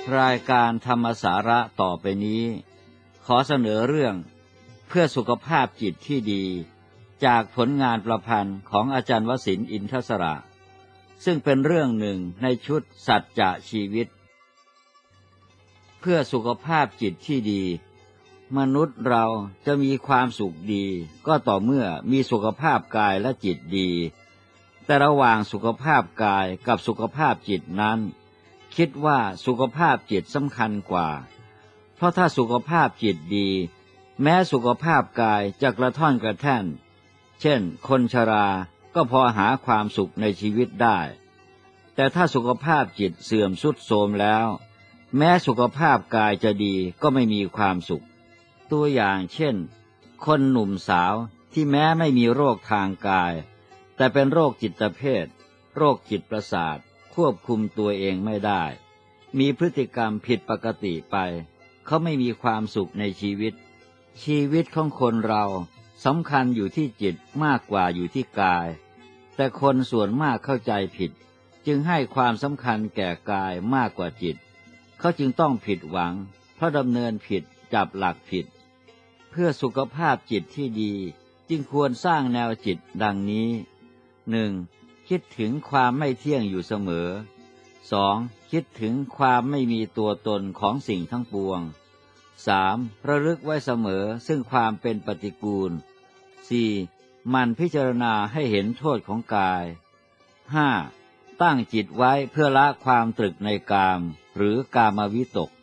รายการธรรมสาระต่อไปนี้ขอเสนอเรื่องเพื่อสุขภาพจิตที่ดีจากผลงานประพันธ์ของอาจารย์วสินทร์อินทศระซึ่งเป็นเรื่องหนึ่งในชุดสัจจะชีวิตเพื่อสุขภาพจิตที่ดีมนุษย์เราจะมีความสุขดีก็ต่อเมื่อมีสุขภาพกายและจิตดีแต่ระหว่างสุขภาพกายกับสุขภาพจิตนั้นคิดว่าสุขภาพจิตสำคัญกว่าเพราะถ้าสุขภาพจิตดีแม้สุขภาพกายจะกระท่อนกระแท่นเช่นคนชราก็พอหาความสุขในชีวิตได้แต่ถ้าสุขภาพจิตเสื่อมทรุดโทรมแล้วแม้สุขภาพกายจะดีก็ไม่มีความสุขตัวอย่างเช่นคนหนุ่มสาวที่แม้ไม่มีโรคทางกายแต่เป็นโรคจิตเภทโรคจิตประสาทควบคุมตัวเองไม่ได้มีพฤติกรรมผิดปกติไปเขาไม่มีความสุขในชีวิตชีวิตของคนเราสำคัญอยู่ที่จิตมากกว่าอยู่ที่กายแต่คนส่วนมากเข้าใจผิดจึงให้ความสำคัญแก่กายมากกว่าจิตเขาจึงต้องผิดหวังเพราะดำเนินผิดจับหลักผิดเพื่อสุขภาพจิตที่ดีจึงควรสร้างแนวจิตดังนี้ 1. คิดถึงความไม่เที่ยงอยู่เสมอ 2. คิดถึงความไม่มีตัวตนของสิ่งทั้งปวง 3. ระลึกไว้เสมอซึ่งความเป็นปฏิกูล 4. มันพิจารณาให้เห็นโทษของกาย 5. ตั้งจิตไว้เพื่อละความตรึกในกามหรือกามวิตก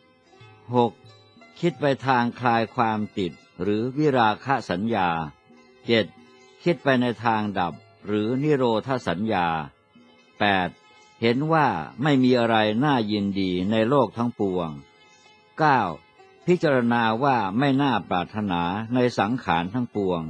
6. คิดไปทางคลายความติดหรือวิราคะสัญญา 7. คิดไปในทางดับหรือนิโรธสัญญา 8. เห็นว่าไม่มีอะไรน่ายินดีในโลกทั้งปวง 9. พิจารณาว่าไม่น่าปรารถนาในสังขารทั้งปวง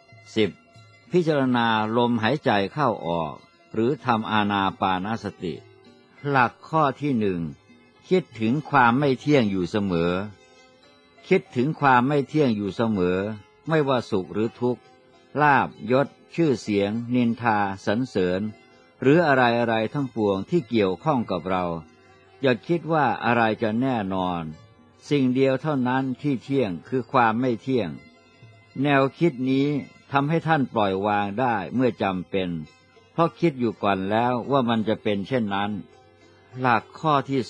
10. พิจารณาลมหายใจเข้าออกหรือทำอานาปานสติหลักข้อที่ 1คิดถึงความไม่เที่ยงอยู่เสมอคิดถึงความไม่เที่ยงอยู่เสมอไม่ว่าสุขหรือทุกข์ลาภยศชื่อเสียงนินทาสรรเสริญหรืออะไรๆทั้งปวงที่เกี่ยวข้องกับเราอย่าคิดว่าอะไรจะแน่นอนสิ่งเดียวเท่านั้นที่เที่ยงคือความไม่เที่ยงแนวคิดนี้ทำให้ท่านปล่อยวางได้เมื่อจำเป็นเพราะคิดอยู่ก่อนแล้วว่ามันจะเป็นเช่นนั้นหลักข้อที่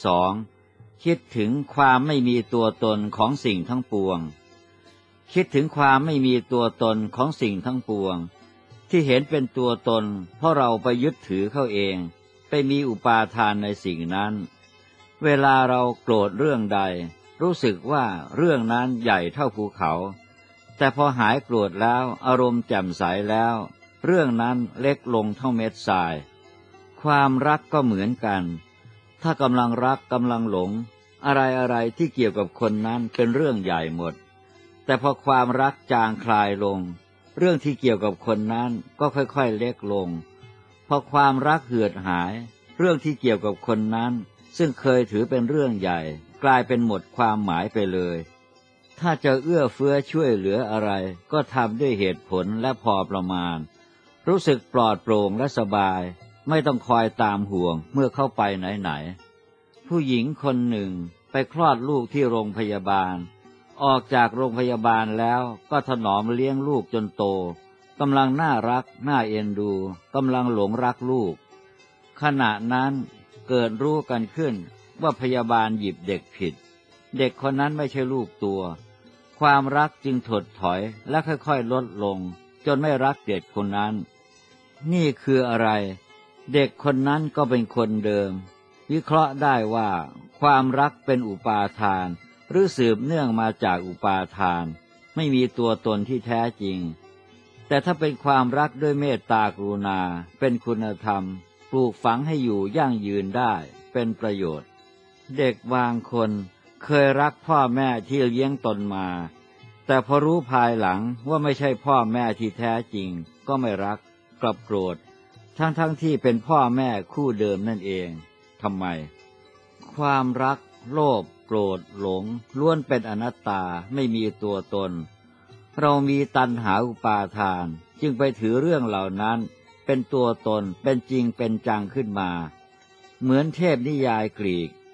2คิดถึงความไม่มีตัวตนของสิ่งทั้งปวงคิดถึงความไม่มีตัวตนของสิ่งทั้งปวงที่เห็นเป็นตัวตนเพราะเราไปยึดถือเข้าเองไปมีอุปาทานในสิ่งนั้นเวลาเราโกรธเรื่องใดรู้สึกว่าเรื่องนั้นใหญ่เท่าภูเขาแต่พอหายโกรธแล้วอารมณ์แจ่มใสแล้วเรื่องนั้นเล็กลงเท่าเม็ดทรายความรักก็เหมือนกันถ้ากำลังรักกำลังหลงอะไรๆที่เกี่ยวกับคนนั้นเป็นเรื่องใหญ่หมดแต่พอความรักจางคลายลงเรื่องที่เกี่ยวกับคนนั้นก็ค่อยๆเล็กลงพอความรักเหือดหายเรื่องที่เกี่ยวกับคนนั้นซึ่งเคยถือเป็นเรื่องใหญ่กลายเป็นหมดความหมายไปเลยถ้าจะเอื้อเฟื้อช่วยเหลืออะไรก็ทำด้วยเหตุผลและพอประมาณรู้สึกปลอดโปร่งและสบายไม่ต้องคอยตามห่วงเมื่อเข้าไปไหนๆผู้หญิงคนหนึ่งไปคลอดลูกที่โรงพยาบาลออกจากโรงพยาบาลแล้วก็ถนอมเลี้ยงลูกจนโตกำลังน่ารักน่าเอ็นดูกำลังหลงรักลูกขณะนั้นเกิดรู้กันขึ้นว่าพยาบาลหยิบเด็กผิดเด็กคนนั้นไม่ใช่ลูกตัวความรักจึงถดถอยและค่อยๆลดลงจนไม่รักเด็กคนนั้นนี่คืออะไรเด็กคนนั้นก็เป็นคนเดิมวิเคราะห์ได้ว่าความรักเป็นอุปาทานหรือสืบเนื่องมาจากอุปาทานไม่มีตัวตนที่แท้จริงแต่ถ้าเป็นความรักด้วยเมตตากรุณาเป็นคุณธรรมปลูกฝังให้อยู่ยั่งยืนได้เป็นประโยชน์เด็กบางคนเคยรักพ่อแม่ที่เลี้ยงตนมาแต่พอรู้ภายหลังว่าไม่ใช่พ่อแม่ที่แท้จริงก็ไม่รักกลับโกรธทั้งที่เป็นพ่อแม่คู่เดิมนั่นเองทำไมความรักโลภโกรธหลงล้วนเป็นอนัตตาไม่มีตัวตนเรามีตัณหาอุปาทานจึงไปถือเรื่องเหล่านั้นเป็นตัวตนเป็นจริงเป็นจังขึ้นมาเหมือนเทพนิยายกรีก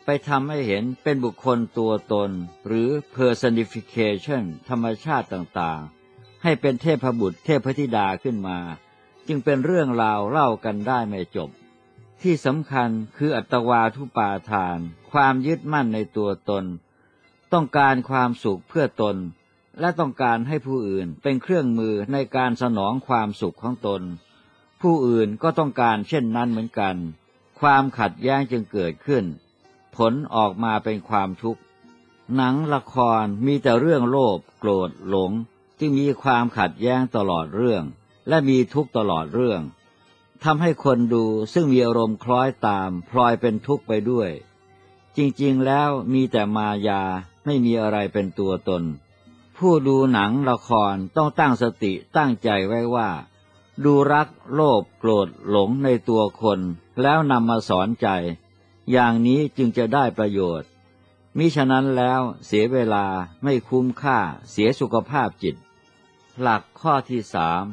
ไปทำให้เห็นเป็นบุคคลตัวตนหรือ personification ธรรมชาติต่างๆให้เป็นเทพบุตรเทพธิดาขึ้นมาจึงเป็นเรื่องราวเล่ากันได้ไม่จบที่สำคัญคืออัตวาทุปาทานความยึดมั่นในตัวตนต้องการความสุขเพื่อตนและต้องการให้ผู้อื่นเป็นเครื่องมือในการสนองความสุขของตนผู้อื่นก็ต้องการเช่นนั้นเหมือนกันความขัดแย้งจึงเกิดขึ้นผลออกมาเป็นความทุกข์หนังละครมีแต่เรื่องโลภโกรธหลงจึงมีความขัดแย้งตลอดเรื่องและมีทุกข์ตลอดเรื่องทำให้คนดูซึ่งมีอารมณ์คล้อยตามพลอยเป็นทุกข์ไปด้วยจริงๆแล้วมีแต่มายาไม่มีอะไรเป็นตัวตนผู้ดูหนังละครต้องตั้งสติตั้งใจไว้ว่าดูรักโลภโกรธหลงในตัวคนแล้วนำมาสอนใจอย่างนี้จึงจะได้ประโยชน์มิฉะนั้นแล้วเสียเวลาไม่คุ้มค่าเสียสุขภาพจิตหลักข้อที่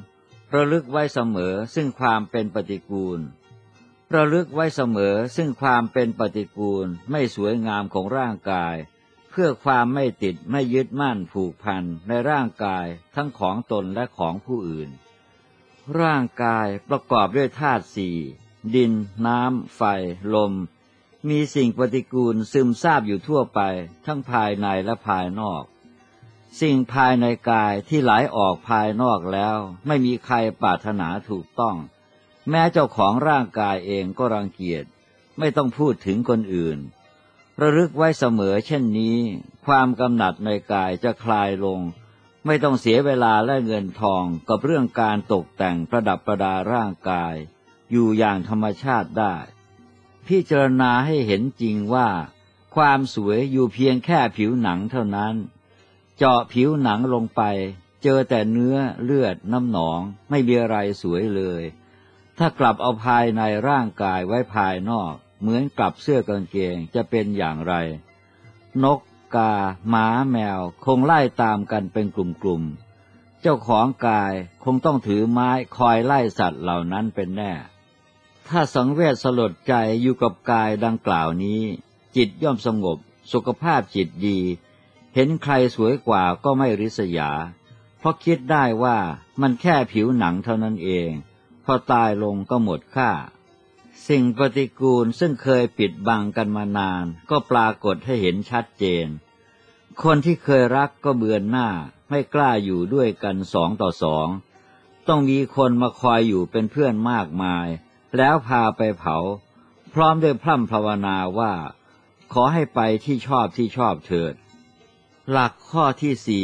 3ระลึกไว้เสมอซึ่งความเป็นปฏิกูลระลึกไว้เสมอซึ่งความเป็นปฏิกูลไม่สวยงามของร่างกายเพื่อความไม่ติดไม่ยึดมั่นผูกพันในร่างกายทั้งของตนและของผู้อื่นร่างกายประกอบด้วยธาตุสี่ดินน้ำไฟลมมีสิ่งปฏิกูลซึมซาบอยู่ทั่วไปทั้งภายในและภายนอกสิ่งภายในกายที่ไหลออกภายนอกแล้วไม่มีใครปรารถนาถูกต้องแม้เจ้าของร่างกายเองก็รังเกียจไม่ต้องพูดถึงคนอื่นระลึกไว้เสมอเช่นนี้ความกำหนัดในกายจะคลายลงไม่ต้องเสียเวลาและเงินทองกับเรื่องการตกแต่งประดับประดาร่างกายอยู่อย่างธรรมชาติได้พิจารณาให้เห็นจริงว่าความสวยอยู่เพียงแค่ผิวหนังเท่านั้นเจาะผิวหนังลงไปเจอแต่เนื้อเลือดน้ำหนองไม่มีอะไรสวยเลยถ้ากลับเอาภายในร่างกายไว้ภายนอกเหมือนกลับเสื้อกางเกงจะเป็นอย่างไรนกกาหมาแมวคงไล่ตามกันเป็นกลุ่มๆเจ้าของกายคงต้องถือไม้คอยไล่สัตว์เหล่านั้นเป็นแน่ถ้าสังเวชสลดใจอยู่กับกายดังกล่าวนี้จิตย่อมสงบสุขภาพจิตดีเห็นใครสวยกว่าก็ไม่ริษยาเพราะคิดได้ว่ามันแค่ผิวหนังเท่านั้นเองพอตายลงก็หมดค่าสิ่งปฏิกูลซึ่งเคยปิดบังกันมานานก็ปรากฏให้เห็นชัดเจนคนที่เคยรักก็เบือนหน้าไม่กล้าอยู่ด้วยกัน2 ต่อ 2ต้องมีคนมาคอยอยู่เป็นเพื่อนมากมายแล้วพาไปเผาพร้อมด้วยพร่ำภาวนาว่าขอให้ไปที่ชอบเถิดหลักข้อที่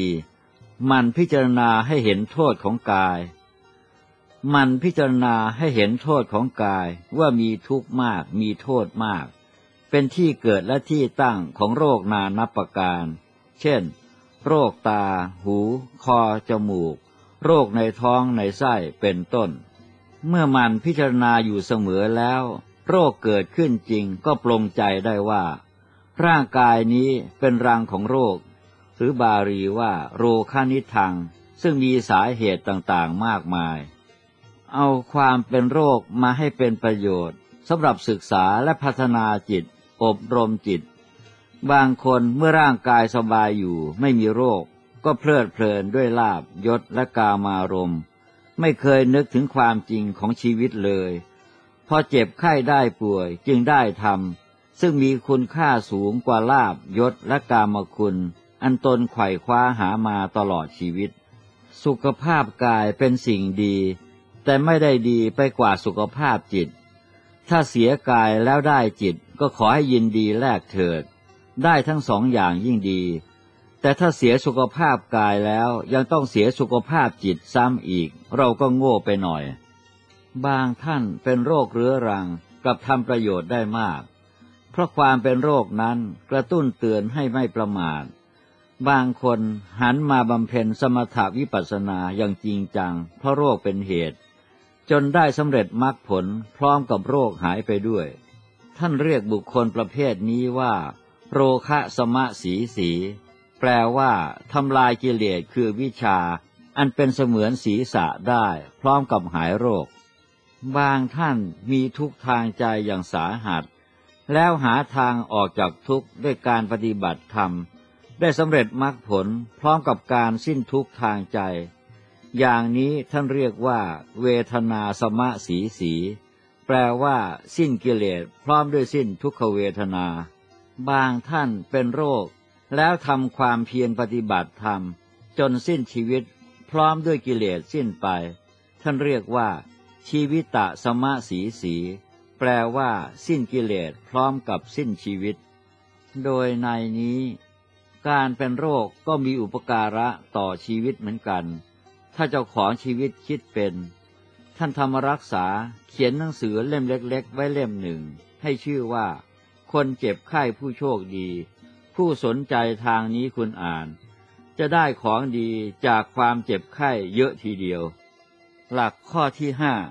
4มันพิจารณาให้เห็นโทษของกายมันพิจารณาให้เห็นโทษของกายว่ามีทุกข์มากมีโทษมากเป็นที่เกิดและที่ตั้งของโรคนานับประการเช่นโรคตาหูคอจมูกโรคในท้องในไส้เป็นต้นเมื่อมันพิจารณาอยู่เสมอแล้วโรคเกิดขึ้นจริงก็ปลงใจได้ว่าร่างกายนี้เป็นรังของโรคหรือบาลีว่าโรคานิทังซึ่งมีสาเหตุต่างๆมากมายเอาความเป็นโรคมาให้เป็นประโยชน์สำหรับศึกษาและพัฒนาจิตอบรมจิตบางคนเมื่อร่างกายสบายอยู่ไม่มีโรคก็เพลิดเพลินด้วยลาภยศและกามารมณ์ไม่เคยนึกถึงความจริงของชีวิตเลยพอเจ็บไข้ได้ป่วยจึงได้ทำซึ่งมีคุณค่าสูงกว่าลาภยศและกามคุณอันตนไขว่คว้าหามาตลอดชีวิตสุขภาพกายเป็นสิ่งดีแต่ไม่ได้ดีไปกว่าสุขภาพจิตถ้าเสียกายแล้วได้จิตก็ขอให้ยินดีแลกเถิดได้ทั้งสองอย่างยิ่งดีแต่ถ้าเสียสุขภาพกายแล้วยังต้องเสียสุขภาพจิตซ้ำอีกเราก็โง่ไปหน่อยบางท่านเป็นโรคเรื้อรังกลับทำประโยชน์ได้มากเพราะความเป็นโรคนั้นกระตุ้นเตือนให้ไม่ประมาทบางคนหันมาบำเพ็ญสมถวิปัสสนาอย่างจริงจังเพราะโรคเป็นเหตุจนได้สำเร็จมรรคผลพร้อมกับโรคหายไปด้วยท่านเรียกบุคคลประเภทนี้ว่าโรคะสมะสีสีแปลว่าทำลายกิเลสคือวิชาอันเป็นเสมือนศีรษะได้พร้อมกับหายโรคบางท่านมีทุกข์ทางใจอย่างสาหัสแล้วหาทางออกจากทุกข์ด้วยการปฏิบัติธรรมได้สำเร็จมรรคผลพร้อมกับการสิ้นทุกข์ทางใจอย่างนี้ท่านเรียกว่าเวทนาสมะสีสีแปลว่าสิ้นกิเลสพร้อมด้วยสิ้นทุกขเวทนาบางท่านเป็นโรคแล้วทำความเพียรปฏิบัติธรรมจนสิ้นชีวิตพร้อมด้วยกิเลสสิ้นไปท่านเรียกว่าชีวิตะสมะสีสีแปลว่าสิ้นกิเลสพร้อมกับสิ้นชีวิตโดยในนี้การเป็นโรคก็มีอุปการะต่อชีวิตเหมือนกันถ้าเจ้าของชีวิตคิดเป็นท่านธรรมรักษาเขียนหนังสือเล่มเล็กๆไว้เล่มหนึ่งให้ชื่อว่าคนเจ็บไข้ผู้โชคดีผู้สนใจทางนี้คุณอ่านจะได้ของดีจากความเจ็บไข้เยอะทีเดียวหลักข้อที่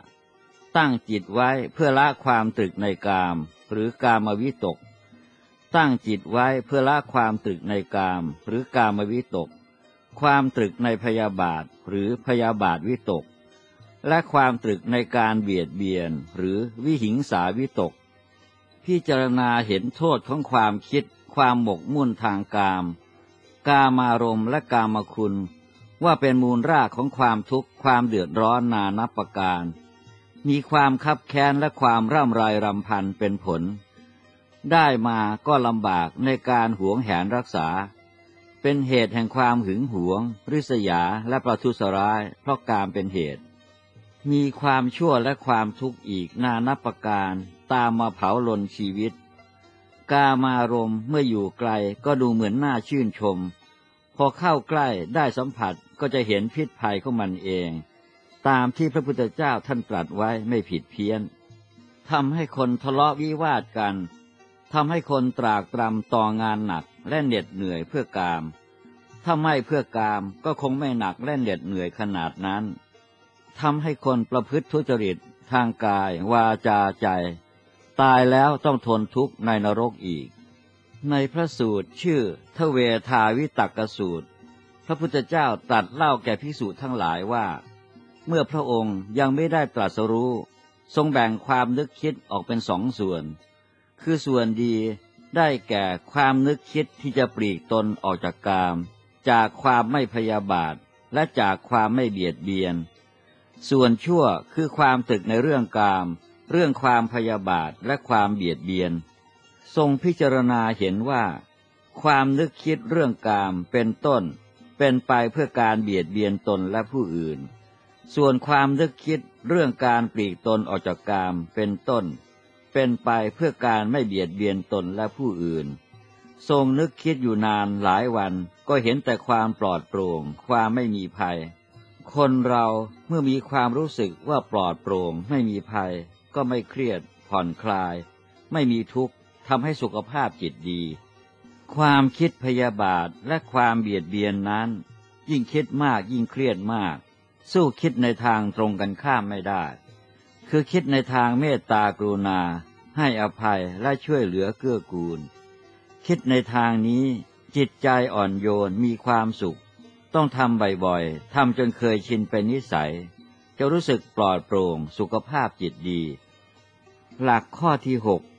5ตั้งจิตไว้เพื่อละความตรึกในกามหรือกามวิตกตั้งจิตไว้เพื่อละความตรึกในกามหรือกามวิตกความตรึกในพยาบาทหรือพยาบาทวิตกและความตรึกในการเบียดเบียนหรือวิหิงสาวิตกพิจารณาเห็นโทษของความคิดความหมกมุ่นทางกามกามารมณ์และกามคุณว่าเป็นมูลรากของความทุกข์ความเดือดร้อนนานับประการมีความคับแค้นและความร่ำไรรำพันเป็นผลได้มาก็ลำบากในการหวงแหนรักษาเป็นเหตุแห่งความหึงหวงริษยาและประทุษร้ายเพราะกามเป็นเหตุมีความชั่วและความทุกข์อีกนานับประการตามมาเผาลนชีวิตกามารมณ์เมื่ออยู่ไกลก็ดูเหมือนน่าชื่นชมพอเข้าใกล้ได้สัมผัสก็จะเห็นพิษภัยของมันเองตามที่พระพุทธเจ้าท่านตรัสไว้ไม่ผิดเพี้ยนทำให้คนทะเลาะวิวาทกันทำให้คนตรากตรำต่องานหนักและเหน็ดเหนื่อยเพื่อกามถ้าไม่เพื่อกามก็คงไม่หนักและเหน็ดเหนื่อยขนาดนั้นทำให้คนประพฤติทุจริตทางกายวาจาใจตายแล้วต้องทนทุกข์ในนรกอีกในพระสูตรชื่อทเวทาวิตักกสูตรพระพุทธเจ้าตรัสเล่าแก่ภิกษุทั้งหลายว่าเมื่อพระองค์ยังไม่ได้ตรัสรู้ทรงแบ่งความนึกคิดออกเป็น2 ส่วนคือส่วนดีได้แก่ความนึกคิดที่จะปลีกตนออกจากกามจากความไม่พยาบาทและจากความไม่เบียดเบียนส่วนชั่วคือความตรึกในเรื่องกามเรื่องความพยาบาทและความเบียดเบียนทรงพิจารณาเห็นว่าความนึกคิดเรื่องกามเป็นต้นเป็นไปเพื่อการเบียดเบียนตนและผู้อื่นส่วนความนึกคิดเรื่องการปลีกตนออกจากกามเป็นต้นเป็นไปเพื่อการไม่เบียดเบียนตนและผู้อื่นทรงนึกคิดอยู่นานหลายวันก็เห็นแต่ความปลอดโปร่งความไม่มีภัยคนเราเมื่อมีความรู้สึกว่าปลอดโปร่งไม่มีภัยก็ไม่เครียดผ่อนคลายไม่มีทุกข์ทำให้สุขภาพจิตดีความคิดพยาบาทและความเบียดเบียนนั้นยิ่งคิดมากยิ่งเครียดมากสู้คิดในทางตรงกันข้ามไม่ได้คือคิดในทางเมตตากรุณาให้อภัยและช่วยเหลือเกื้อกูลคิดในทางนี้จิตใจอ่อนโยนมีความสุขต้องทำบ่อยๆทำจนเคยชินเป็นนิสัยจะรู้สึกปลอดโปร่งสุขภาพจิตดีหลักข้อที่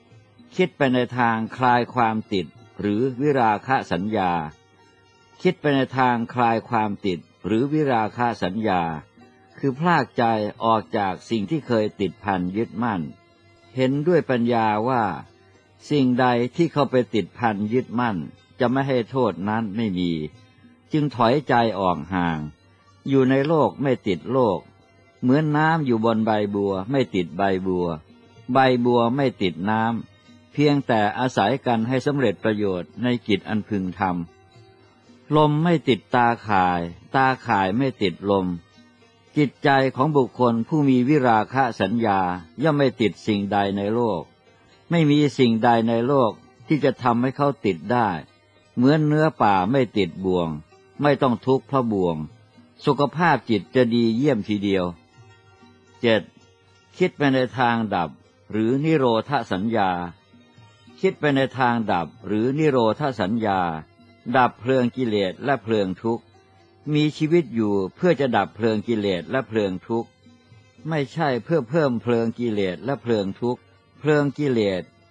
6คิดไปในทางคลายความติดหรือวิราคะสัญญาคิดไปในทางคลายความติดหรือวิราคะสัญญาคือพรากใจออกจากสิ่งที่เคยติดพันยึดมั่นเห็นด้วยปัญญาว่าสิ่งใดที่เข้าไปติดพันยึดมั่นจะไม่ให้โทษนั้นไม่มีจึงถอยใจออกห่างอยู่ในโลกไม่ติดโลกเหมือนน้ำอยู่บนใบบัวไม่ติดใบบัวใบบัวไม่ติดน้ำเพียงแต่อาศัยกันให้สำเร็จประโยชน์ในกิจอันพึงทำลมไม่ติดตาข่ายตาข่ายไม่ติดลมจิตใจของบุคคลผู้มีวิราคะสัญญาย่อมไม่ติดสิ่งใดในโลกไม่มีสิ่งใดในโลกที่จะทำให้เขาติดได้เหมือนเนื้อป่าไม่ติดบ่วงไม่ต้องทุกข์เพราะบ่วงสุขภาพจิตจะดีเยี่ยมทีเดียว 7. คิดไปในทางดับหรือนิโรธสัญญาคิดไปในทางดับหรือนิโรธสัญญาดับเพลิงกิเลสและเพลิงทุกข์มีชีวิตอยู่เพื่อจะดับเพลิงกิเลสและเพลิงทุกข์ไม่ใช่เพื่อเพิ่มเพลิงกิเลสและเพลิงทุกข์เพลิงกิเลส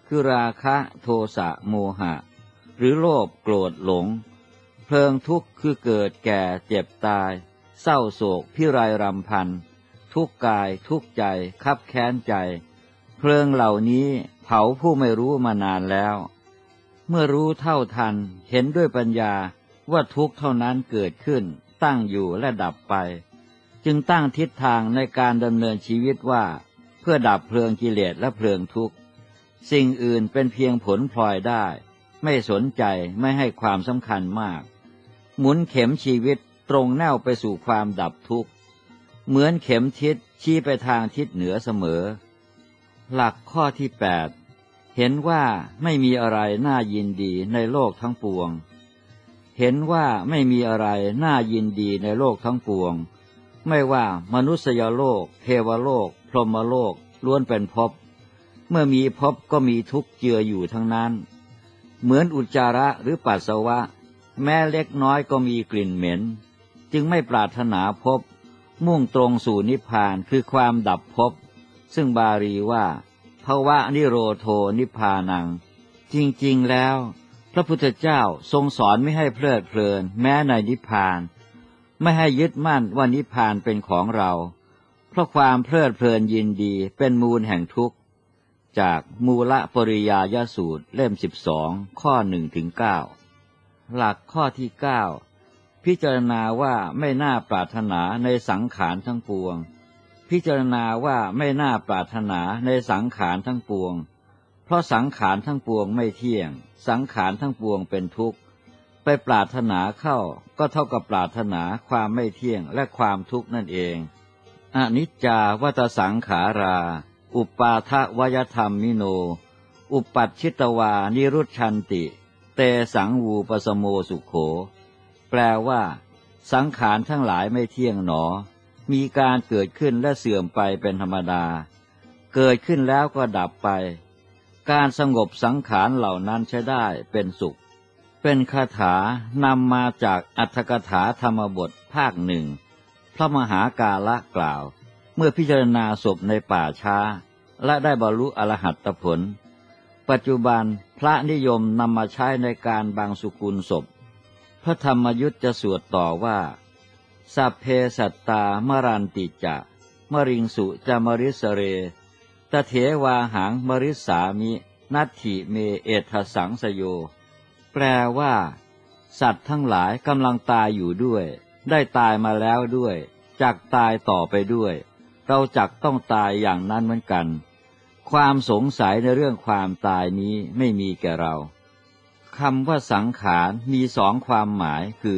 คือราคะโทสะโมหะหรือโลภโกรธหลงเพลิงทุกข์คือเกิดแก่เจ็บตายเศร้าโศกพิไรรำพันทุกข์กายทุกข์ใจคับแค้นใจเพลิงเหล่านี้เผาผู้ไม่รู้มานานแล้วเมื่อรู้เท่าทันเห็นด้วยปัญญาว่าทุกข์เท่านั้นเกิดขึ้นตั้งอยู่และดับไปจึงตั้งทิศทางในการดำเนินชีวิตว่าเพื่อดับเพลิงกิเลสและเพลิงทุกข์สิ่งอื่นเป็นเพียงผลพลอยได้ไม่สนใจไม่ให้ความสำคัญมากหมุนเข็มชีวิตตรงแนวไปสู่ความดับทุกข์เหมือนเข็มทิศชี้ไปทางทิศเหนือเสมอหลักข้อที่8เห็นว่าไม่มีอะไรน่ายินดีในโลกทั้งปวงเห็นว่าไม่มีอะไรน่ายินดีในโลกทั้งปวงไม่ว่ามนุษยโลกเทวโลกพรหมโลกล้วนเป็นภพเมื่อมีภพก็มีทุกข์เจืออยู่ทั้งนั้นเหมือนอุจจาระหรือปัสสาวะแม้เล็กน้อยก็มีกลิ่นเหม็นจึงไม่ปรารถนาภพมุ่งตรงสู่นิพพานคือความดับภพซึ่งบาลีว่าภวะนิโรโธนิพพานังจริงๆแล้วพระพุทธเจ้าทรงสอนไม่ให้เพลิดเพลินแม้ในนิพพานไม่ให้ยึดมั่นว่านิพพานเป็นของเราเพราะความเพลิดเพลินยินดีเป็นมูลแห่งทุกข์จากมูลปริยายสูตรเล่ม12ข้อ 1-9 หลักข้อที่9พิจารณาว่าไม่น่าปรารถนาในสังขารทั้งปวงพิจารณาว่าไม่น่าปรารถนาในสังขารทั้งปวงเพราะสังขารทั้งปวงไม่เที่ยงสังขารทั้งปวงเป็นทุกข์ไปปรารถนาเข้าก็เท่ากับปรารถนาความไม่เที่ยงและความทุกข์นั่นเองอนิจจาวัฏสังขาราอุปาทวยธรรมมิโนอุปัชชิตวานิรุชชันติเตสังวูปสโมสุโขแปลว่าสังขารทั้งหลายไม่เที่ยงหนอมีการเกิดขึ้นและเสื่อมไปเป็นธรรมดาเกิดขึ้นแล้วก็ดับไปการสงบสังขารเหล่านั้นใช้ได้เป็นสุขเป็นคาถานำมาจากอัตถกถาธรรมบทภาคหนึ่งพระมหากาละกล่าวเมื่อพิจารณาศพในป่าช้าและได้บรรลุอรหัตผลปัจจุบันพระนิยมนำมาใช้ในการบังสุกุลศพพระธรรมยุทธจะสวดต่อว่าสัพเพสัตตามรันติจะมริงสุจะมริสเรตเถวาหังมริสามินัตถิเมเอทสังสโยแปลว่าสัตว์ทั้งหลายกำลังตายอยู่ด้วยได้ตายมาแล้วด้วยจักตายต่อไปด้วยเราจักต้องตายอย่างนั้นเหมือนกันความสงสัยในเรื่องความตายนี้ไม่มีแก่เราคำว่าสังขารมีสองความหมายคือ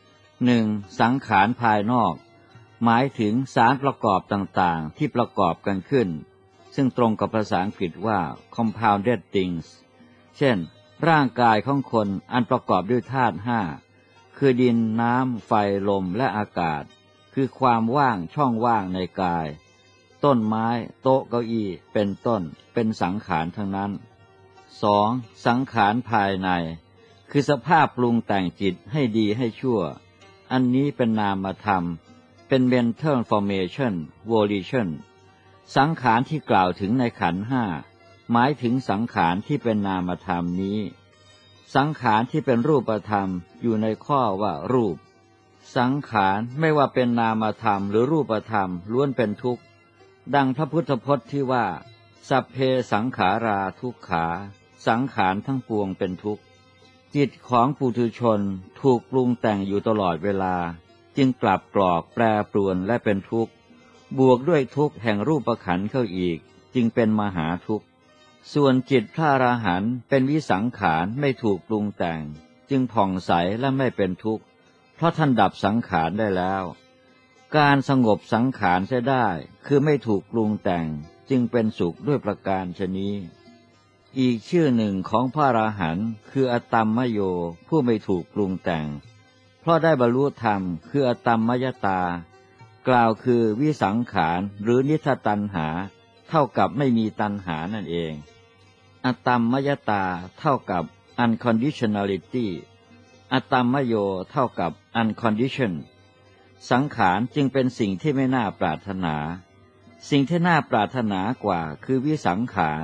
1. สังขารภายนอกหมายถึงสารประกอบต่างๆที่ประกอบกันขึ้นซึ่งตรงกับภาษาอังกฤษว่า compounded things เช่นร่างกายของคนอันประกอบด้วยธาตุห้าคือดินน้ำไฟลมและอากาศคือความว่างช่องว่างในกายต้นไม้โต๊ะเก้าอี้เป็นต้นเป็นสังขารทั้งนั้น 2. สังขารภายในคือสภาพปรุงแต่งจิตให้ดีให้ชั่วอันนี้เป็นนามธรรมเป็น mental formation volition สังขารที่กล่าวถึงในขันธ์ห้าหมายถึงสังขารที่เป็นนามธรรมนี้สังขารที่เป็นรูปธรรมอยู่ในข้อว่ารูปสังขารไม่ว่าเป็นนามธรรมหรือรูปธรรมล้วนเป็นทุกข์ดังพระพุทธพจน์ที่ว่าสัพเพสังขาราทุกขาสังขารทั้งปวงเป็นทุกข์จิตของปุถุชนถูกปรุงแต่งอยู่ตลอดเวลาจึงกลับกรอกแปรปรวนและเป็นทุกข์บวกด้วยทุกข์แห่งรูปขันธ์เข้าอีกจึงเป็นมหาทุกข์ส่วนจิตพระอรหันต์เป็นวิสังขารไม่ถูกปรุงแต่งจึงผ่องใสและไม่เป็นทุกข์เพราะท่านดับสังขารได้แล้วการสงบสังขารเสียได้คือไม่ถูกปรุงแต่งจึงเป็นสุขด้วยประการฉะนี้อีกชื่อหนึ่งของพระอรหันต์คืออตัมมโยผู้ไม่ถูกปรุงแต่งเพราะได้บรรลุธรรมคืออตัมมยตากล่าวคือวิสังขารหรือนิทตัณหาเท่ากับไม่มีตัณหานั่นเองอตัมมยตาเท่ากับ unconditionality อตัมมโยเท่ากับ uncondition สังขารจึงเป็นสิ่งที่ไม่น่าปรารถนาสิ่งที่น่าปรารถนากว่าคือวิสังขาร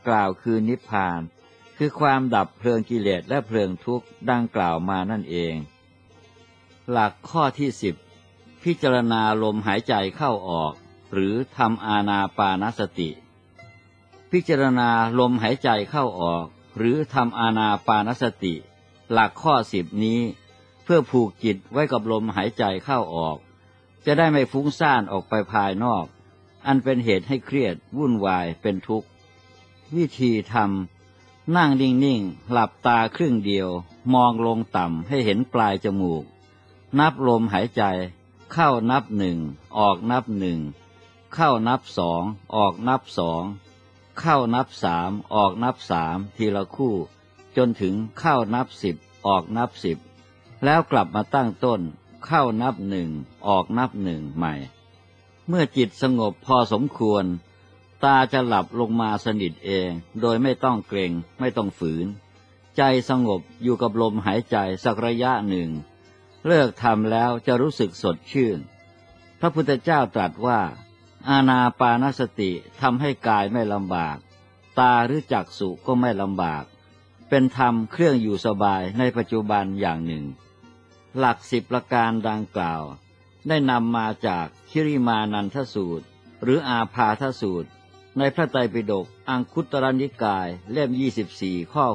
กล่าวคือนิพพานคือความดับเพลิงกิเลสและเพลิงทุกข์ดังกล่าวมานั่นเองหลักข้อที่10พิจารณาลมหายใจเข้าออกหรือทำอานาปานสติพิจารณาลมหายใจเข้าออกหรือทำอานาปานสติหลักข้อ10นี้เพื่อผูกจิตไว้กับลมหายใจเข้าออกจะได้ไม่ฟุ้งซ่านออกไปภายนอกอันเป็นเหตุให้เครียดวุ่นวายเป็นทุกข์วิธีทำนั่งนิ่งๆหลับตาครึ่งเดียวมองลงต่ำให้เห็นปลายจมูกนับลมหายใจเข้านับ1ออกนับ1เข้านับ2ออกนับ2เข้านับ3ออกนับ3ทีละคู่จนถึงเข้านับ10ออกนับ10แล้วกลับมาตั้งต้นเข้านับ1ออกนับ1ใหม่เมื่อจิตสงบพอสมควรตาจะหลับลงมาสนิทเองโดยไม่ต้องเกรงไม่ต้องฝืนใจสงบอยู่กับลมหายใจสักระยะหนึ่งเลิกทำแล้วจะรู้สึกสดชื่นพระพุทธเจ้าตรัสว่าอานาปานสติทำให้กายไม่ลำบากตาหรือจักษุก็ไม่ลำบากเป็นธรรมเครื่องอยู่สบายในปัจจุบันอย่างหนึ่งหลัก10ประการดังกล่าวได้นำมาจากคิริมานันทสูตรหรืออาพาทสูตรในพระไตรปิฎกอังคุตรนิกายเล่ม24ข้อ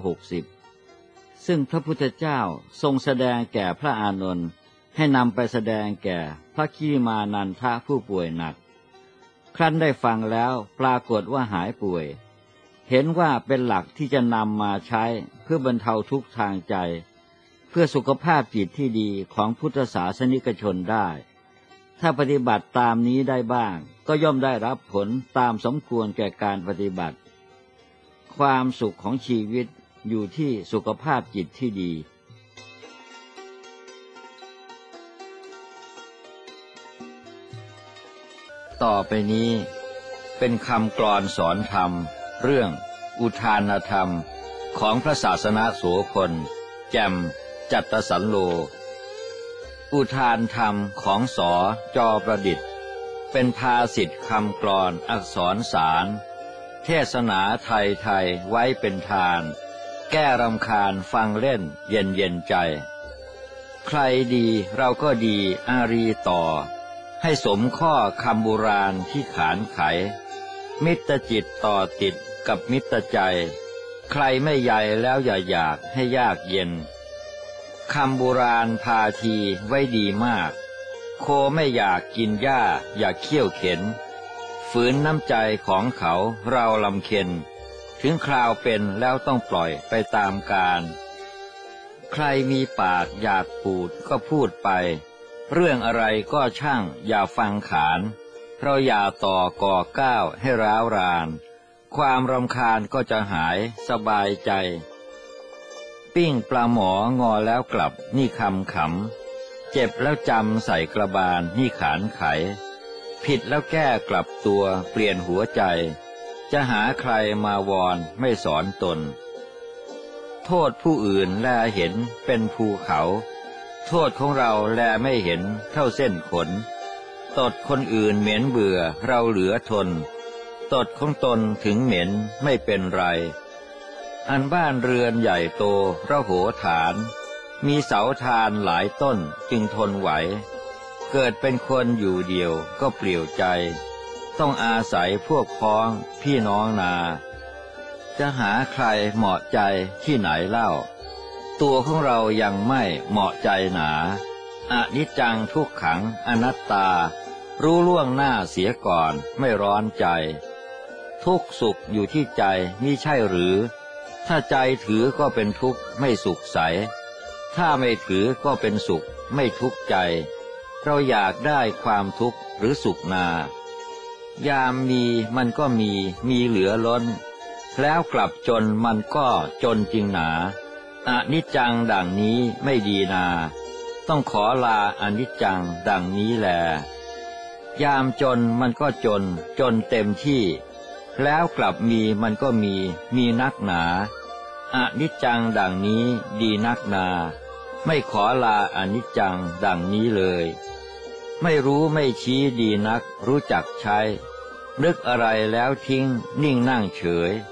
60ซึ่งพระพุทธเจ้าทรงแสดงแก่พระอานนท์ให้นำไปแสดงแก่พระคิริมานันทะผู้ป่วยหนักครั้นได้ฟังแล้วปรากฏว่าหายป่วยเห็นว่าเป็นหลักที่จะนำมาใช้เพื่อบรรเทาทุกข์ทางใจเพื่อสุขภาพจิตที่ดีของพุทธศาสนิกชนได้ถ้าปฏิบัติตามนี้ได้บ้างก็ย่อมได้รับผลตามสมควรแก่การปฏิบัติความสุขของชีวิตอยู่ที่สุขภาพจิตที่ดีต่อไปนี้เป็นคำกลอนสอนธรรมเรื่องอุทานธรรมของพระศาสนาโสพลแจ่มจัตตสันโลอุทานธรรมของสอจอประดิษฐ์เป็นภาษิตคำกลอนอักษรสารเทศนาไทยไว้เป็นทานแก้รำคาญฟังเล่นเย็นใจใครดีเราก็ดีอารีต่อให้สมข้อคำโบราณที่ขานไขมิตรจิตต่อติดกับมิตรใจใครไม่ใหญ่แล้วอย่าอยากให้ยากเย็นคำโบราณพาทีไว้ดีมากโคไม่อยากกินหญ้าอย่าเคี่ยวเข็นฝืนน้ำใจของเขาเราลำเค็ญถึงคราวเป็นแล้วต้องปล่อยไปตามกาลใครมีปากอยากพูดก็พูดไปเรื่องอะไรก็ช่างอย่าฟังขานเราอย่าต่อก่อก้าวให้ร้าวรานความรำคาญก็จะหายสบายใจปิ้งปลาหมองอแล้วกลับนี่คำขำเจ็บแล้วจำใส่กระบาลนี่ขานไขผิดแล้วแก้กลับตัวเปลี่ยนหัวใจจะหาใครมาวอนไม่สอนตนโทษผู้อื่นแลเห็นเป็นภูเขาโทษของเราแลไม่เห็นเท่าเส้นขนตดคนอื่นเหม็นเบื่อเราเหลือทนตดของตนถึงเหม็นไม่เป็นไรอันบ้านเรือนใหญ่โตระโหฐานมีเสาทานหลายต้นจึงทนไหวเกิดเป็นคนอยู่เดียวก็เปลี่ยวใจต้องอาศัยพวกพ้องพี่น้องนาจะหาใครเหมาะใจที่ไหนเล่าตัวของเรายังไม่เหมาะใจหนาอนิจจังทุกขังอนัตตารู้ล่วงหน้าเสียก่อนไม่ร้อนใจทุกสุขอยู่ที่ใจมิใช่หรือถ้าใจถือก็เป็นทุกข์ไม่สุขใสถ้าไม่ถือก็เป็นสุขไม่ทุกข์ใจเราอยากได้ความทุกข์หรือสุขนายามมีมันก็มีเหลือล้นแล้วกลับจนมันก็จนจริงหนาอนิจจังดังนี้ไม่ดีนาต้องขอลาอนิจจังดังนี้แลยามจนมันก็จนเต็มที่แล้วกลับมีมันก็มีนักหนาอนิจจังดังนี้ดีนักนาไม่ขอลาอนิจจังดังนี้เลยไม่รู้ไม่ชี้ดีนักรู้จักใช้นึกอะไรแล้วทิ้งนิ่งนั่งเฉย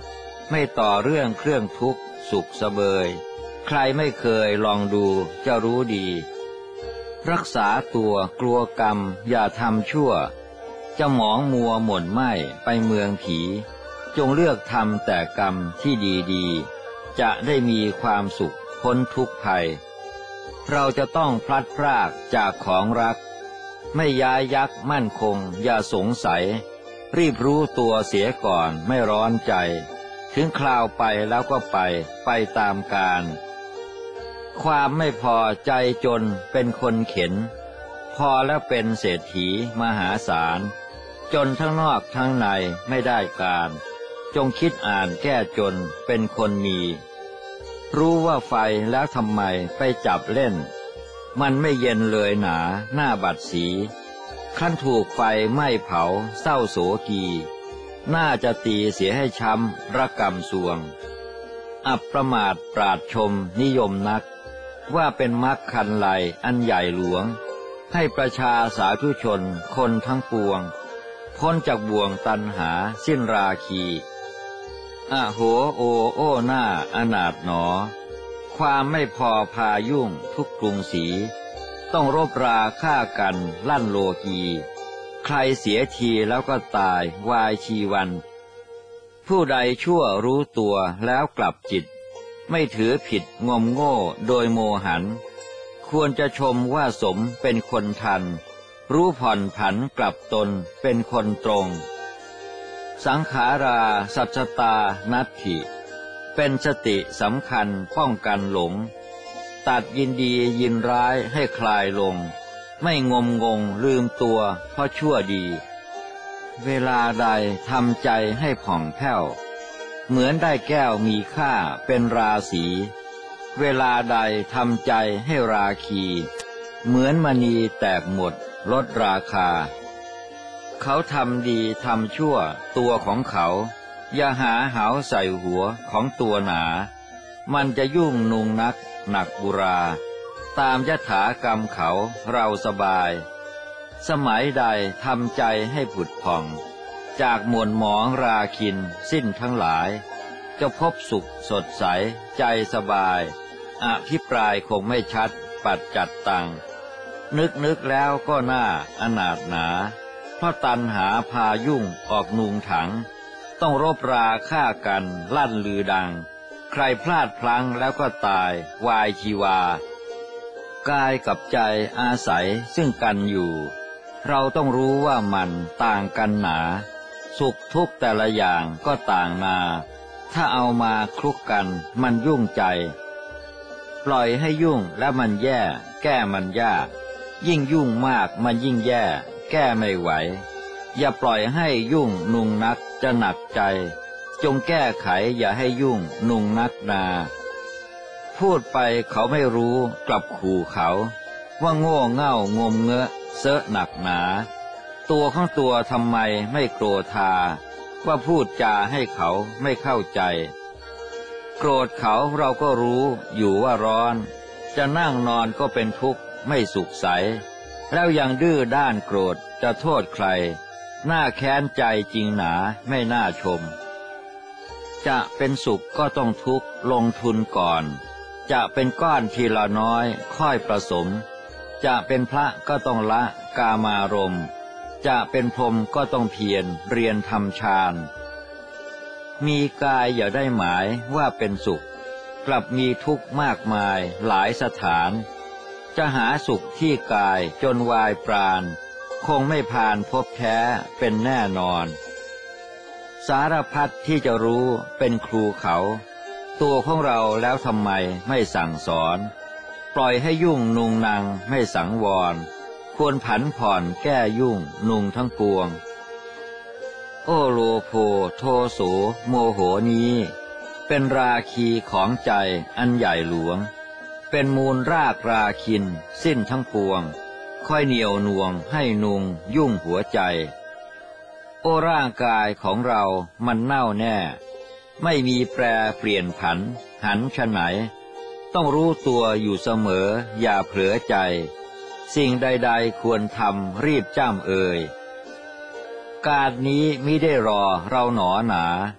ไม่ต่อเรื่องเครื่องทุกข์สุขเสบยใครไม่เคยลองดูจะรู้ดีรักษาตัวกลัวกรรมอย่าทำชั่วจะหมองมัวหม่นไหม้ไปเมืองผีจงเลือกทำแต่กรรมที่ดีๆจะได้มีความสุขพ้นทุกข์ภัยเราจะต้องพลัดพรากจากของรักไม่ย้ายยักมั่นคงอย่าสงสัยรีบรู้ตัวเสียก่อนไม่ร้อนใจถึงคราวไปแล้วก็ไปตามกาลความไม่พอใจจนเป็นคนเข็นพอแล้วเป็นเศรษฐีมหาศาลจนทั้งนอกทั้งในไม่ได้การจงคิดอ่านแก้จนเป็นคนมีรู้ว่าไฟแล้วทำไมไปจับเล่นมันไม่เย็นเลยหนาหน้าบัดสีขั้นถูกไฟไหม้เผาเศร้าโศกีน่าจะตีเสียให้ช้ำระกำสวงอับประมาทปราดชมนิยมนักว่าเป็นมรรคคันไลอันใหญ่หลวงให้ประชาสาธุชนคนทั้งปวงพ้นจากบ่วงตัณหาสิ้นราคีอะโหโอโอหน้าอนาถหนอความไม่พอพายุ่งทุกกรุงศรีต้องรบราฆ่ากันลั่นโลกีใครเสียทีแล้วก็ตายวายชีวันผู้ใดชั่วรู้ตัวแล้วกลับจิตไม่ถือผิดงมโง่โดยโมหันควรจะชมว่าสมเป็นคนทันรู้ผ่อนผันกลับตนเป็นคนตรงสังขาราสัจจตานัตถิเป็นสติสำคัญป้องกันหลงตัดยินดียินร้ายให้คลายลงไม่งมงงลืมตัวเพราะชั่วดีเวลาใดทำใจให้ผ่องแผ้วเหมือนได้แก้วมีค่าเป็นราศีเวลาใดทำใจให้ราคีเหมือนมณีแตกหมดลดราคาเขาทำดีทำชั่วตัวของเขาอย่าหาเหาใส่หัวของตัวหนามันจะยุ่งนุงนักหนักบุราตามยถากรรมเขาเราสบายสมัยใดทำใจให้ผุดผ่องจากหม่นหมองราคินสิ้นทั้งหลายจะพบสุขสดใสใจสบายอภิปรายคงไม่ชัดปัดจัดตังนึกแล้วก็น่าอนาถหนาเพราะตัณหาพายุ่งออกนุงถังต้องรบราฆ่ากันลั่นลือดังใครพลาดพลั้งแล้วก็ตายวายชีวากายกับใจอาศัยซึ่งกันอยู่เราต้องรู้ว่ามันต่างกันหนาสุขทุกข์แต่ละอย่างก็ต่างนาถ้าเอามาคลุกกันมันยุ่งใจปล่อยให้ยุ่งแล้วมันแย่แก้มันยากยิ่งยุ่งมากมันยิ่งแย่แก้ไม่ไหวอย่าปล่อยให้ยุ่งนุงนักจะหนักใจจงแก้ไขอย่าให้ยุ่งนุงนักนาพูดไปเขาไม่รู้กลับขู่เขาว่าโง่เง่างมเงอะเสอะหนักหนาตัวของตัวทำไมไม่โกรธาว่าพูดจาให้เขาไม่เข้าใจโกรธเขาเราก็รู้อยู่ว่าร้อนจะนั่งนอนก็เป็นทุกข์ไม่สุขใสแล้วยังดื้อด้านโกรธจะโทษใครน่าแค้นใจจริงหนาไม่น่าชมจะเป็นสุขก็ต้องทุกข์ลงทุนก่อนจะเป็นก้อนทีละน้อยค่อยผสมจะเป็นพระก็ต้องละกามารมณ์จะเป็นพรหมก็ต้องเพียรเรียนทำฌานมีกายอย่าได้หมายว่าเป็นสุขกลับมีทุกข์มากมายหลายสถานจะหาสุขที่กายจนวายปราณคงไม่ผ่านพบแท้เป็นแน่นอนสารพัดที่จะรู้เป็นครูเขาตัวของเราแล้วทำไมไม่สั่งสอนปล่อยให้ยุ่งนุงนังไม่สังวรควรผันผ่อนแก้ยุ่งนุงทั้งปวงโอโลโภโทโสโมโหนี้เป็นราคีของใจอันใหญ่หลวงเป็นมูลรากราคินสิ้นทั้งปวงค่อยเหนียวหน่วงให้นุงยุ่งหัวใจโอร่างกายของเรามันเน่าแน่ไม่มีแปรเปลี่ยนผันหันฉะไหนต้องรู้ตัวอยู่เสมออย่าเผลอใจสิ่งใดๆควรทำรีบจ้ำเอ่ยการนี้มิได้รอเราหนอหนา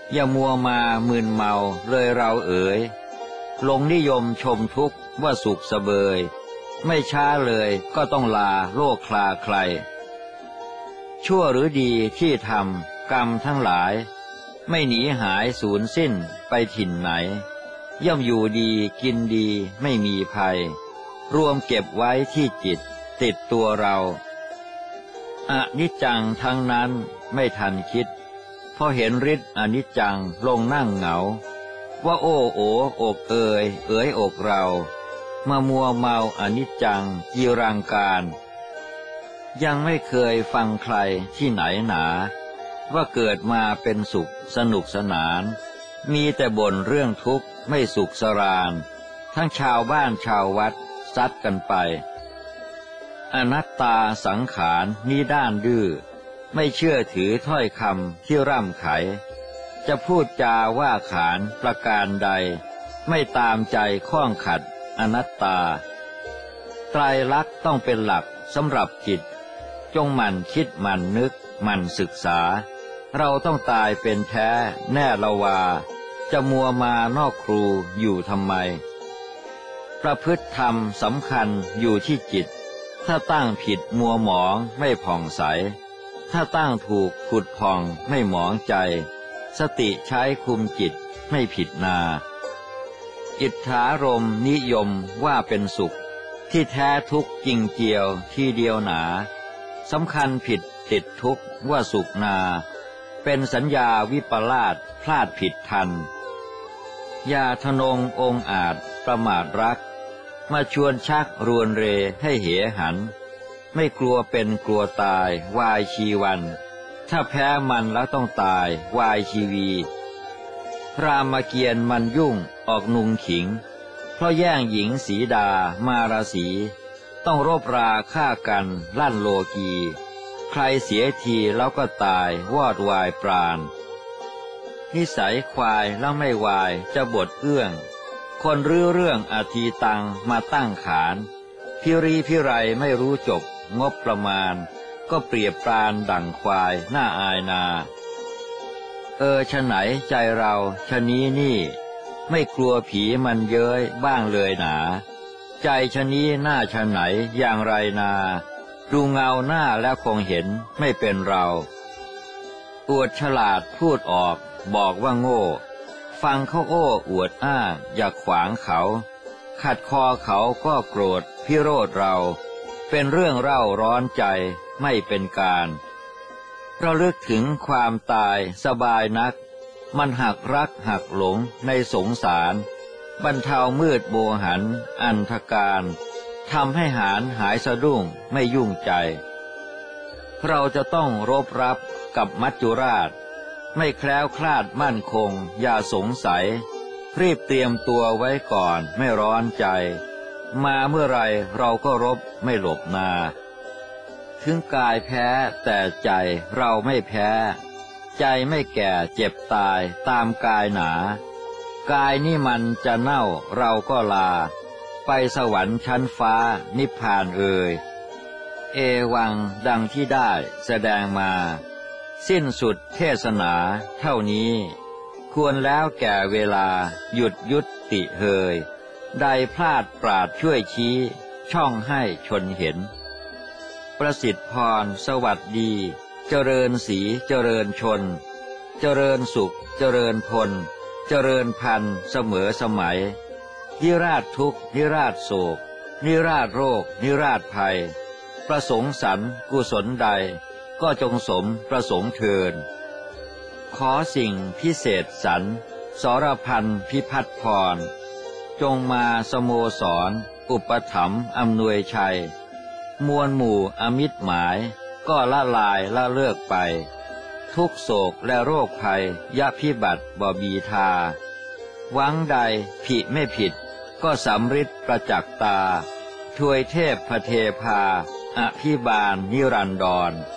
อย่ามัวมามึนเมาเลยเราเอ๋ยหลงนิยมชมทุกข์ว่าสุขเสบยไม่ช้าเลยก็ต้องลาโลกคลาใครชั่วหรือดีที่ทำกรรมทั้งหลายไม่หนีหายสูญสิ้นไปถิ่นไหนย่อมอยู่ดีกินดีไม่มีภัยรวมเก็บไว้ที่จิตติดตัวเราอนิจจังทั้งนั้นไม่ทันคิดพอเห็นฤทธิ์อนิจจังลงนั่งเหงาว่าโอ้โอกเอ๋ยอกเรามามัวเมาอนิจจังจีรังการยังไม่เคยฟังใครที่ไหนหนาว่าเกิดมาเป็นสุขสนุกสนานมีแต่บ่นเรื่องทุกข์ไม่สุขสรานทั้งชาวบ้านชาววัดซัดกันไปอนัตตาสังขารนี้ด้านดื้อไม่เชื่อถือถ้อยคำที่ร่ำไขจะพูดจาว่าขานประการใดไม่ตามใจข้องขัดอนัตตาไตรลักษณ์ต้องเป็นหลักสำหรับจิตจงหมั่นคิดหมั่นนึกหมั่นศึกษาเราต้องตายเป็นแท้แน่ละวาจะมัวมานอกครูอยู่ทำไมประพฤติธรรมสำคัญอยู่ที่จิตถ้าตั้งผิดมัวหมองไม่ผ่องใสถ้าตั้งถูกผุดผ่องไม่หมองใจสติใช้คุมจิตไม่ผิดนาอิทธารมณ์นิยมว่าเป็นสุขที่แท้ทุกข์จริงเจียวที่เดียวหนาสำคัญผิดติดทุกข์ว่าสุขนาเป็นสัญญาวิปลาสพลาดผิดทันอย่าทะนงองอาจประมาทรักมาชวนชักรวนเรให้เหหันไม่กลัวเป็นกลัวตายวายชีวันถ้าแพ้มันแล้วต้องตายวายชีวีรามเกียรติ์มันยุ่งออกนุงขิงเพราะแย่งหญิงสีดามาราศีต้องรบราฆ่ากันลั่นโลกีใครเสียทีแล้วก็ตายวอดวายปราณนิสัยควายแล้วไม่วายจะบทเอื้องคนรื้อเรื่องอธีตังมาตั้งขานพิรีพิไรไม่รู้จบงบประมาณก็เปรียบปรานดั่งควายน่าอายนาฉะไหนใจเราชะนี้นี่ไม่กลัวผีมันเย้ยบ้างเลยหนาใจชะนี้หน้าชะไหนอย่างไรนาดูเงาหน้าแล้วคงเห็นไม่เป็นเราอวดฉลาดพูดออกบอกว่าโง่ฟังเขาโอ้อวดอ้างอย่าขวางเขาขัดคอเขาก็โกรธพิโรธเราเป็นเรื่องเร่าร้อนใจไม่เป็นการเราลึกถึงความตายสบายนักมันหักรักหักหลงในสงสารบรรเทามืดโบหันอันธการทำให้หารหายสะดุ้งไม่ยุ่งใจเราจะต้องรบรับกับมัจจุราชไม่แคล้วคลาดมั่นคงอย่าสงสัยรีบเตรียมตัวไว้ก่อนไม่ร้อนใจมาเมื่อไรเราก็รบไม่หลบนาถึงกายแพ้แต่ใจเราไม่แพ้ใจไม่แก่เจ็บตายตามกายหนากายนี่มันจะเน่าเราก็ลาไปสวรรค์ชั้นฟ้านิพพานเอ่ยเอวังดังที่ได้แสดงมาสิ้นสุดเทศนาเท่านี้ควรแล้วแก่เวลาหยุดยุติเฮยใดพลาดปราดช่วยชี้ช่องให้ชนเห็นประสิทธิพรสวัสดีเจริญศรีเจริญชนเจริญสุขเจริญพลเจริญพันธุ์เสมอสมัยนิราชทุกข์นิราชโศกนิราชโรคนิราชภัยประสงค์สรรค์กุศลใดก็จงสมประสงค์เทินขอสิ่งพิเศษสรรสรพันธ์พิพัฒน์พรจงมาสโมสรอุปถัมภ์อำนวยชัยมวลหมู่อมิตรหมายก็ละลายละเลิกไปทุกโศกและโรคภัยยะพิบัติบ่บีทาหวังใดผิไม่ผิดก็สำฤทธิ์ประจักษ์ตาถวยเทพพเทพาอภิบาลนิรันดร